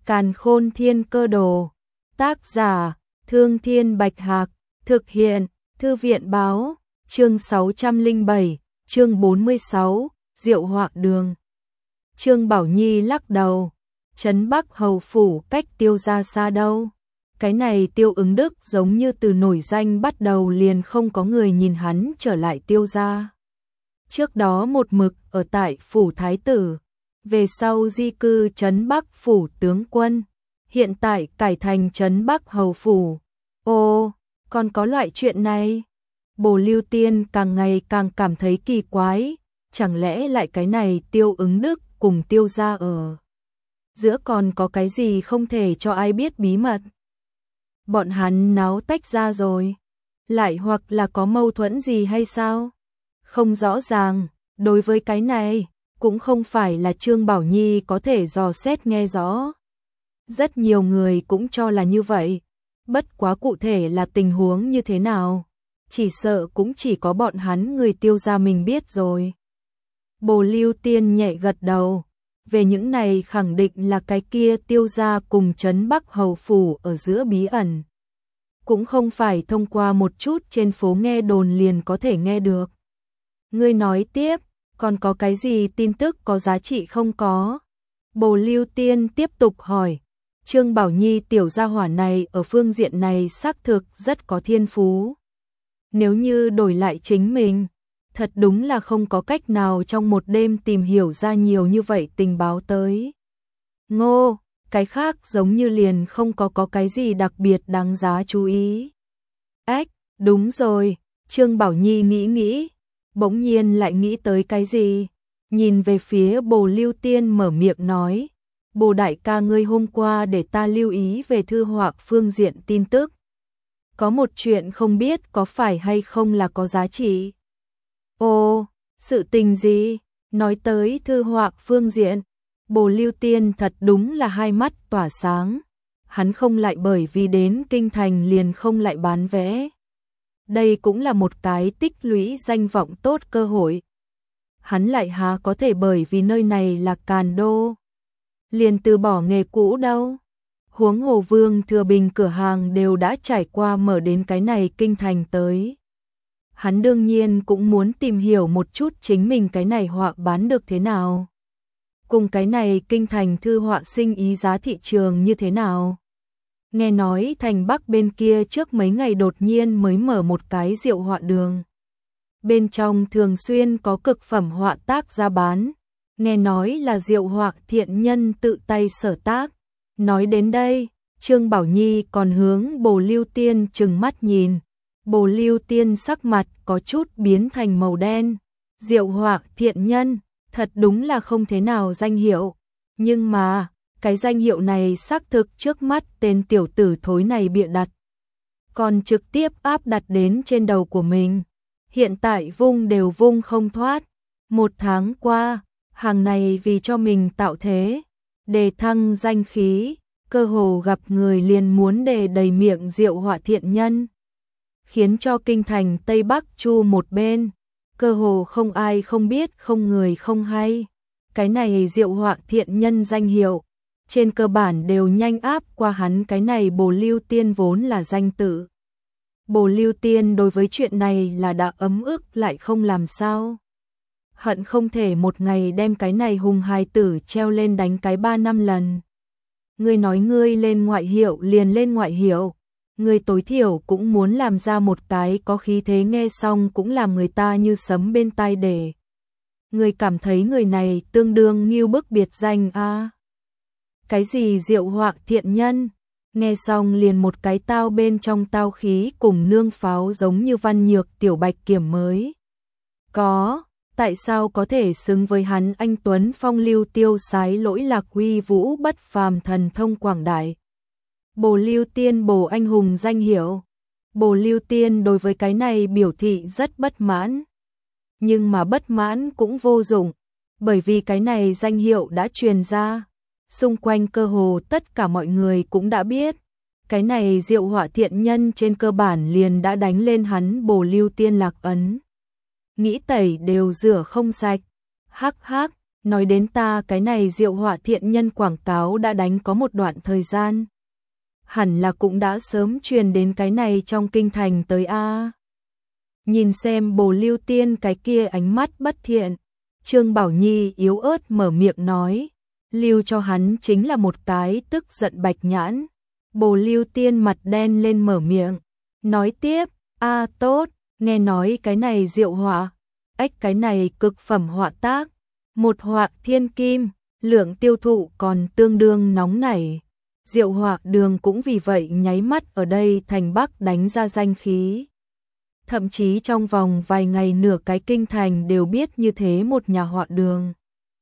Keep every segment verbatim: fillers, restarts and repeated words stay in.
Càn Khôn Thiên Cơ Đồ. Tác giả: Thương Thiên Bạch Hạc. Thực hiện: Thư viện báo. Chương sáu trăm lẻ bảy, chương bốn mươi sáu, Diệu Họa Đường. Trương Bảo Nhi lắc đầu. Trấn Bắc Hầu phủ cách Tiêu gia xa đâu? Cái này Tiêu Ứng Đức giống như từ nổi danh bắt đầu liền không có người nhìn hắn trở lại Tiêu gia. Trước đó một mực ở tại phủ thái tử, về sau di cư Trấn Bắc phủ tướng quân, hiện tại cải thành Trấn Bắc Hầu phủ. Ô, còn có loại chuyện này? Bồ Lưu Tiên càng ngày càng cảm thấy kỳ quái, chẳng lẽ lại cái này Tiêu Ứng Đức cùng Tiêu gia ở giữa còn có cái gì không thể cho ai biết bí mật? Bọn hắn náo tách ra rồi, lại hoặc là có mâu thuẫn gì hay sao? Không rõ ràng, đối với cái này, cũng không phải là Trương Bảo Nhi có thể dò xét nghe rõ. Rất nhiều người cũng cho là như vậy, bất quá cụ thể là tình huống như thế nào, chỉ sợ cũng chỉ có bọn hắn người Tiêu gia mình biết rồi. Bồ Lưu Tiên nhẹ gật đầu, về những này khẳng định là cái kia Tiêu gia cùng Trấn Bắc Hầu phủ ở giữa bí ẩn. Cũng không phải thông qua một chút trên phố nghe đồn liền có thể nghe được. Ngươi nói tiếp, còn có cái gì tin tức có giá trị không có? Bồ Lưu Tiên tiếp tục hỏi. Trương Bảo Nhi tiểu gia hỏa này ở phương diện này xác thực rất có thiên phú. Nếu như đổi lại chính mình, thật đúng là không có cách nào trong một đêm tìm hiểu ra nhiều như vậy tình báo tới. Ngô, cái khác giống như liền không có có cái gì đặc biệt đáng giá chú ý. Ách, đúng rồi, Trương Bảo Nhi nghĩ nghĩ, bỗng nhiên lại nghĩ tới cái gì, nhìn về phía Bồ Lưu Tiên mở miệng nói. Bồ đại ca ngươi hôm qua để ta lưu ý về thư họa phương diện tin tức. Có một chuyện không biết có phải hay không là có giá trị. Ồ, sự tình gì? Nói tới thư họa phương diện, Bồ Lưu Tiên thật đúng là hai mắt tỏa sáng. Hắn không lại bởi vì đến kinh thành liền không lại bán vé. Đây cũng là một cái tích lũy danh vọng tốt cơ hội. Hắn lại há có thể bởi vì nơi này là Càn Đô liền từ bỏ nghề cũ đâu. Huống hồ Vương Thừa Bình cửa hàng đều đã trải qua mở đến cái này kinh thành tới. Hắn đương nhiên cũng muốn tìm hiểu một chút chính mình cái này họa bán được thế nào. Cùng cái này kinh thành thư họa sinh ý giá thị trường như thế nào. Nghe nói thành Bắc bên kia trước mấy ngày đột nhiên mới mở một cái Diệu Họa Đường. Bên trong thường xuyên có cực phẩm họa tác ra bán. Nghe nói là Diệu Họa Thiện Nhân tự tay sở tác. Nói đến đây, Trương Bảo Nhi còn hướng Bồ Lưu Tiên trừng mắt nhìn. Bồ Lưu Tiên sắc mặt có chút biến thành màu đen. Diệu Họa Thiện Nhân, thật đúng là không thế nào danh hiệu. Nhưng mà, cái danh hiệu này xác thực trước mắt tên tiểu tử thối này bịa đặt. Còn trực tiếp áp đặt đến trên đầu của mình. Hiện tại vung đều vung không thoát. Một tháng qua, hàng này vì cho mình tạo thế, đề thăng danh khí, cơ hồ gặp người liền muốn đề đầy miệng Diệu Họa Thiện Nhân. Khiến cho kinh thành Tây Bắc chu một bên, cơ hồ không ai không biết không người không hay. Cái này Diệu Họa Thiện Nhân danh hiệu, trên cơ bản đều nhanh áp qua hắn cái này Bồ Lưu Tiên vốn là danh tự. Bồ Lưu Tiên đối với chuyện này là đã ấm ức lại không làm sao. Hận không thể một ngày đem cái này hùng hài tử treo lên đánh cái ba năm lần. Ngươi nói ngươi lên ngoại hiệu liền lên ngoại hiệu. Ngươi tối thiểu cũng muốn làm ra một cái có khí thế nghe xong cũng làm người ta như sấm bên tai để. Ngươi cảm thấy người này tương đương nghiêu bức biệt danh a à? Cái gì Diệu Họa Thiện Nhân? Nghe xong liền một cái tao bên trong tao khí cùng nương pháo giống như văn nhược tiểu bạch kiểm mới. Có, tại sao có thể xứng với hắn anh Tuấn phong lưu tiêu sái lỗi lạc huy vũ bất phàm thần thông quảng đại. Bồ Lưu Tiên Bồ anh hùng danh hiệu. Bồ Lưu Tiên đối với cái này biểu thị rất bất mãn. Nhưng mà bất mãn cũng vô dụng, bởi vì cái này danh hiệu đã truyền ra. Xung quanh cơ hồ tất cả mọi người cũng đã biết. Cái này Diệu Họa Thiện Nhân trên cơ bản liền đã đánh lên hắn Bồ Lưu Tiên lạc ấn. Nghĩ tẩy đều rửa không sạch. Hắc hắc, Nói đến ta, cái này Diệu Họa Thiện Nhân quảng cáo đã đánh có một đoạn thời gian. Hẳn là cũng đã sớm truyền đến cái này trong kinh thành tới a. Nhìn xem Bồ Lưu Tiên cái kia ánh mắt bất thiện, Trương Bảo Nhi yếu ớt mở miệng nói, lưu cho hắn chính là một cái tức giận bạch nhãn. Bồ Lưu Tiên mặt đen lên mở miệng, nói tiếp, a tốt, nghe nói cái này Diệu Họa, ếch cái này cực phẩm họa tác, một họa thiên kim, lượng tiêu thụ còn tương đương nóng nảy. Diệu Họa Đường cũng vì vậy nháy mắt ở đây thành Bắc đánh ra danh khí. Thậm chí trong vòng vài ngày nửa cái kinh thành đều biết như thế một nhà họa đường.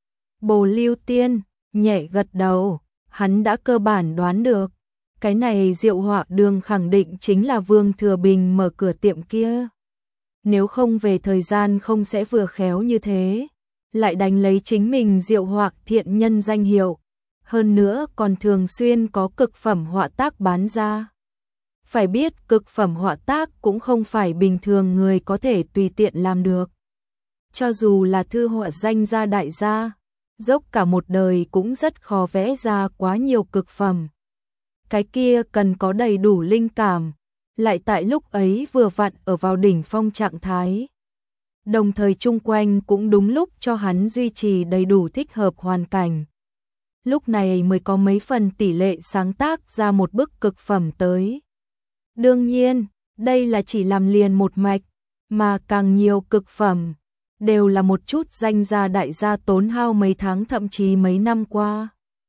Bồ Lưu Tiên nhẹ gật đầu, hắn đã cơ bản đoán được, cái này Diệu Họa Đường khẳng định chính là Vương Thừa Bình mở cửa tiệm kia. Nếu không về thời gian không sẽ vừa khéo như thế, lại đánh lấy chính mình Diệu Họa Thiện Nhân danh hiệu, hơn nữa còn thường xuyên có cực phẩm họa tác bán ra. Phải biết cực phẩm họa tác cũng không phải bình thường người có thể tùy tiện làm được. Cho dù là thư họa danh gia đại gia, dốc cả một đời cũng rất khó vẽ ra quá nhiều cực phẩm. Cái kia cần có đầy đủ linh cảm, lại tại lúc ấy vừa vặn ở vào đỉnh phong trạng thái. Đồng thời chung quanh cũng đúng lúc cho hắn duy trì đầy đủ thích hợp hoàn cảnh. Lúc này mới có mấy phần tỷ lệ sáng tác ra một bức cực phẩm tới. Đương nhiên, đây là chỉ làm liền một mạch, mà càng nhiều cực phẩm, đều là một chút danh gia đại gia tốn hao mấy tháng thậm chí mấy năm qua.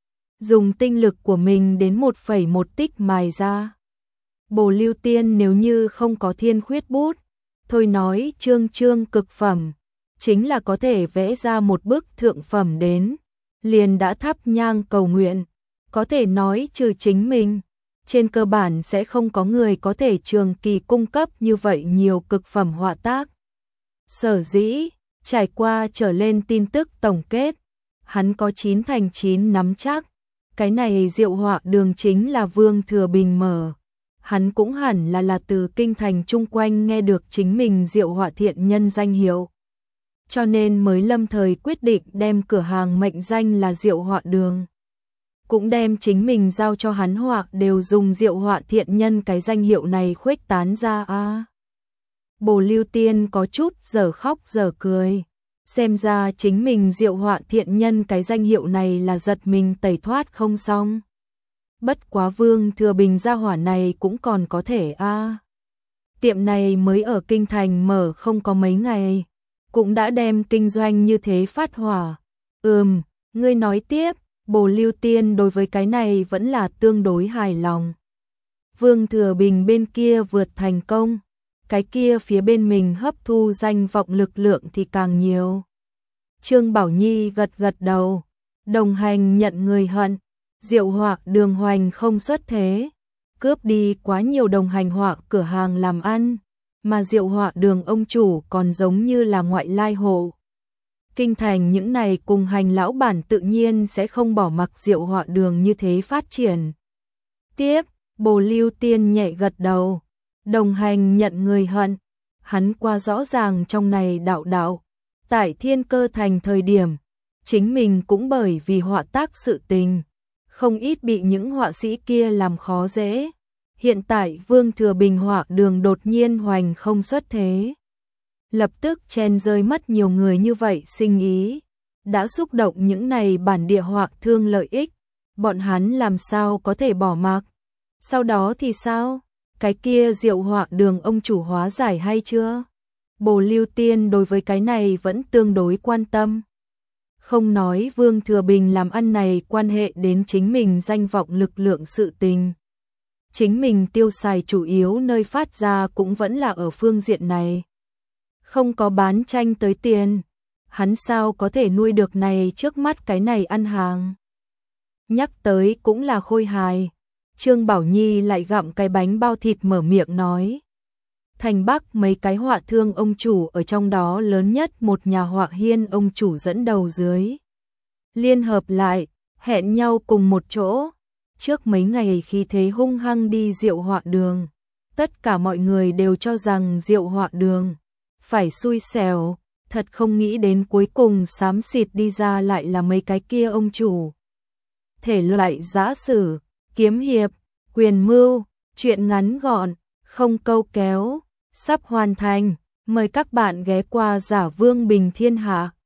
Dùng tinh lực của mình đến một phẩy một tích mài ra. Bồ Lưu Tiên nếu như không có thiên khuyết bút, thôi nói chương chương cực phẩm, chính là có thể vẽ ra một bức thượng phẩm đến, liền đã thắp nhang cầu nguyện, có thể nói trừ chính mình, trên cơ bản sẽ không có người có thể trường kỳ cung cấp như vậy nhiều cực phẩm họa tác. Sở dĩ, trải qua trở lên tin tức tổng kết, hắn có chín thành chín nắm chắc, cái này Diệu Họa Đường chính là Vương Thừa Bình mở. Hắn cũng hẳn là là từ kinh thành chung quanh nghe được chính mình Diệu Họa Thiện Nhân danh hiệu. Cho nên mới lâm thời quyết định đem cửa hàng mệnh danh là Diệu Họa Đường. Cũng đem chính mình giao cho hắn hoặc đều dùng Diệu Họa Thiện Nhân cái danh hiệu này khuếch tán ra a. À, Bồ Lưu Tiên có chút giờ khóc giờ cười. Xem ra chính mình Diệu Họa Thiện Nhân cái danh hiệu này là giật mình tẩy thoát không xong. Bất quá Vương Thừa Bình gia hỏa này cũng còn có thể a. À, tiệm này mới ở kinh thành mở không có mấy ngày, cũng đã đem kinh doanh như thế phát hỏa. Ừm, ngươi nói tiếp. Bồ Lưu Tiên đối với cái này vẫn là tương đối hài lòng. Vương Thừa Bình bên kia vượt thành công, cái kia phía bên mình hấp thu danh vọng lực lượng thì càng nhiều. Trương Bảo Nhi gật gật đầu, đồng hành nhận người hận, Diệu Họa Đường hoành không xuất thế, cướp đi quá nhiều đồng hành họa cửa hàng làm ăn, mà Diệu Họa Đường ông chủ còn giống như là ngoại lai hộ. Kinh thành những này cùng hành lão bản tự nhiên sẽ không bỏ mặc Diệu Họa Đường như thế phát triển. Tiếp, Bồ Lưu Tiên nhẹ gật đầu, đồng hành nhận người hận, hắn qua rõ ràng trong này đạo đạo. Tại Thiên Cơ Thành thời điểm, chính mình cũng bởi vì họa tác sự tình, không ít bị những họa sĩ kia làm khó dễ. Hiện tại Vương Thừa Bình Họa Đường đột nhiên hoành không xuất thế, lập tức chen rơi mất nhiều người như vậy sinh ý, đã xúc động những này bản địa họa thương lợi ích, bọn hắn làm sao có thể bỏ mặc. Sau đó thì sao? Cái kia Diệu Họa Đường ông chủ hóa giải hay chưa? Bồ Lưu Tiên đối với cái này vẫn tương đối quan tâm. Không nói Vương Thừa Bình làm ăn này quan hệ đến chính mình danh vọng lực lượng sự tình. Chính mình tiêu xài chủ yếu nơi phát ra cũng vẫn là ở phương diện này. Không có bán tranh tới tiền, hắn sao có thể nuôi được này trước mắt cái này ăn hàng. Nhắc tới cũng là khôi hài. Trương Bảo Nhi lại gặm cái bánh bao thịt mở miệng nói. Thành Bắc mấy cái họa thương ông chủ ở trong đó lớn nhất một nhà họa hiên ông chủ dẫn đầu dưới. Liên hợp lại, hẹn nhau cùng một chỗ. Trước mấy ngày khi thế hung hăng đi Diệu Họa Đường, tất cả mọi người đều cho rằng Diệu Họa Đường phải xui xẻo, thật không nghĩ đến cuối cùng xám xịt đi ra lại là mấy cái kia ông chủ. Thể loại giã sử, kiếm hiệp, quyền mưu, truyện ngắn gọn, không câu kéo, sắp hoàn thành. Mời các bạn ghé qua Giả Vương Bình Thiên Hạ.